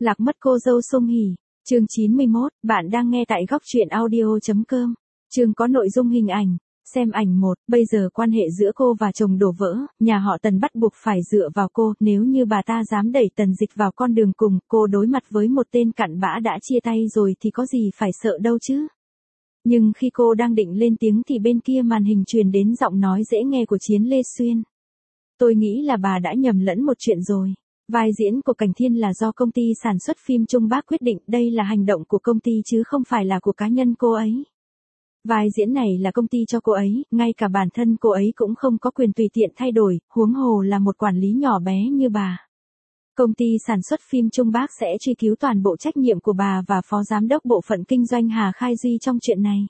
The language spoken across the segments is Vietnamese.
Lạc mất cô dâu Sung Hỉ. Chương 91, bạn đang nghe tại góc truyện audio.com. Chương có nội dung hình ảnh. Xem ảnh 1, bây giờ quan hệ giữa cô và chồng đổ vỡ, nhà họ Tần bắt buộc phải dựa vào cô, nếu như bà ta dám đẩy Tần Dịch vào con đường cùng, cô đối mặt với một tên cặn bã đã chia tay rồi thì có gì phải sợ đâu chứ. Nhưng khi cô đang định lên tiếng thì bên kia màn hình truyền đến giọng nói dễ nghe của Chiến Lê Xuyên. Tôi nghĩ là bà đã nhầm lẫn một chuyện rồi. Vai diễn của Cảnh Thiên là do công ty sản xuất phim Trung Bác quyết định, đây là hành động của công ty chứ không phải là của cá nhân cô ấy. Vai diễn này là công ty cho cô ấy, ngay cả bản thân cô ấy cũng không có quyền tùy tiện thay đổi, huống hồ là một quản lý nhỏ bé như bà. Công ty sản xuất phim Trung Bác sẽ truy cứu toàn bộ trách nhiệm của bà và Phó Giám đốc Bộ phận Kinh doanh Hà Khai Duy trong chuyện này.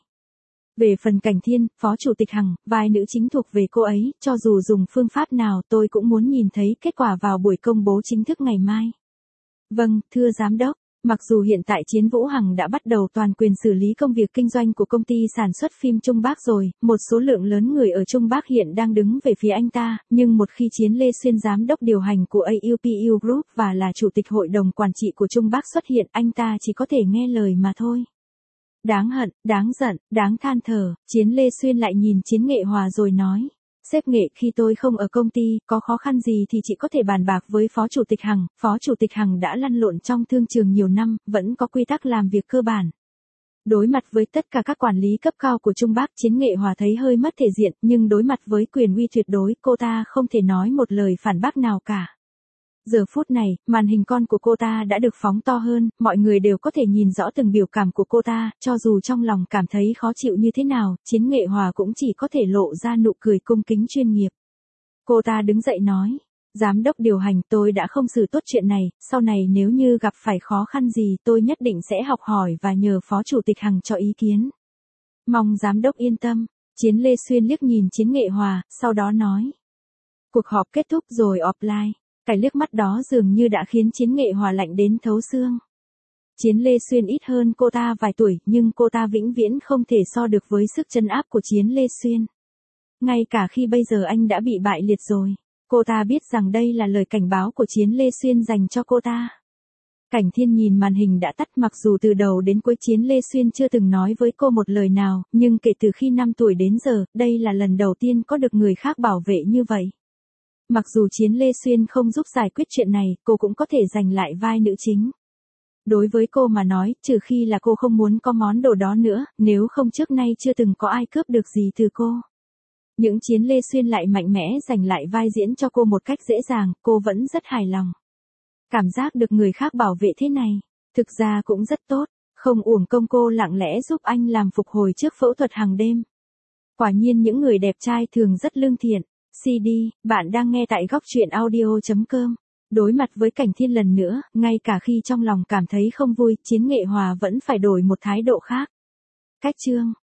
Về phần Cảnh Thiên, Phó Chủ tịch Hằng, vai nữ chính thuộc về cô ấy, cho dù dùng phương pháp nào tôi cũng muốn nhìn thấy kết quả vào buổi công bố chính thức ngày mai. Vâng, thưa Giám đốc, mặc dù hiện tại Chiến Vũ Hằng đã bắt đầu toàn quyền xử lý công việc kinh doanh của công ty sản xuất phim Trung Bác rồi, một số lượng lớn người ở Trung Bác hiện đang đứng về phía anh ta, nhưng một khi Chiến Lê Xuyên Giám đốc điều hành của AUPU Group và là Chủ tịch Hội đồng Quản trị của Trung Bác xuất hiện, anh ta chỉ có thể nghe lời mà thôi. Đáng hận, đáng giận, đáng than thở, Chiến Lê Xuyên lại nhìn Chiến Nghệ Hòa rồi nói. Sếp Nghệ, khi tôi không ở công ty, có khó khăn gì thì chị có thể bàn bạc với Phó Chủ tịch Hằng. Phó Chủ tịch Hằng đã lăn lộn trong thương trường nhiều năm, vẫn có quy tắc làm việc cơ bản. Đối mặt với tất cả các quản lý cấp cao của Trung Bác, Chiến Nghệ Hòa thấy hơi mất thể diện, nhưng đối mặt với quyền uy tuyệt đối, cô ta không thể nói một lời phản bác nào cả. Giờ phút này, màn hình con của cô ta đã được phóng to hơn, mọi người đều có thể nhìn rõ từng biểu cảm của cô ta, cho dù trong lòng cảm thấy khó chịu như thế nào, Chiến Nghệ Hòa cũng chỉ có thể lộ ra nụ cười cung kính chuyên nghiệp. Cô ta đứng dậy nói, Giám đốc điều hành, tôi đã không xử tốt chuyện này, sau này nếu như gặp phải khó khăn gì tôi nhất định sẽ học hỏi và nhờ Phó Chủ tịch Hằng cho ý kiến. Mong Giám đốc yên tâm. Chiến Lê Xuyên liếc nhìn Chiến Nghệ Hòa, sau đó nói. Cuộc họp kết thúc rồi offline. Cái liếc mắt đó dường như đã khiến Chiến Nghệ Hòa lạnh đến thấu xương. Chiến Lê Xuyên ít hơn cô ta vài tuổi, nhưng cô ta vĩnh viễn không thể so được với sức trấn áp của Chiến Lê Xuyên. Ngay cả khi bây giờ anh đã bị bại liệt rồi, cô ta biết rằng đây là lời cảnh báo của Chiến Lê Xuyên dành cho cô ta. Cảnh Thiên nhìn màn hình đã tắt, mặc dù từ đầu đến cuối Chiến Lê Xuyên chưa từng nói với cô một lời nào, nhưng kể từ khi 5 tuổi đến giờ, đây là lần đầu tiên có được người khác bảo vệ như vậy. Mặc dù Chiến Lê Xuyên không giúp giải quyết chuyện này, cô cũng có thể giành lại vai nữ chính. Đối với cô mà nói, trừ khi là cô không muốn có món đồ đó nữa, nếu không trước nay chưa từng có ai cướp được gì từ cô. Những Chiến Lê Xuyên lại mạnh mẽ giành lại vai diễn cho cô một cách dễ dàng, cô vẫn rất hài lòng. Cảm giác được người khác bảo vệ thế này, thực ra cũng rất tốt, không uổng công cô lặng lẽ giúp anh làm phục hồi trước phẫu thuật hàng đêm. Quả nhiên những người đẹp trai thường rất lương thiện. CD, bạn đang nghe tại góc truyện audio.com. Đối mặt với Cảnh Thiên lần nữa, ngay cả khi trong lòng cảm thấy không vui, Chiến Nghệ Hòa vẫn phải đổi một thái độ khác. Cách chương.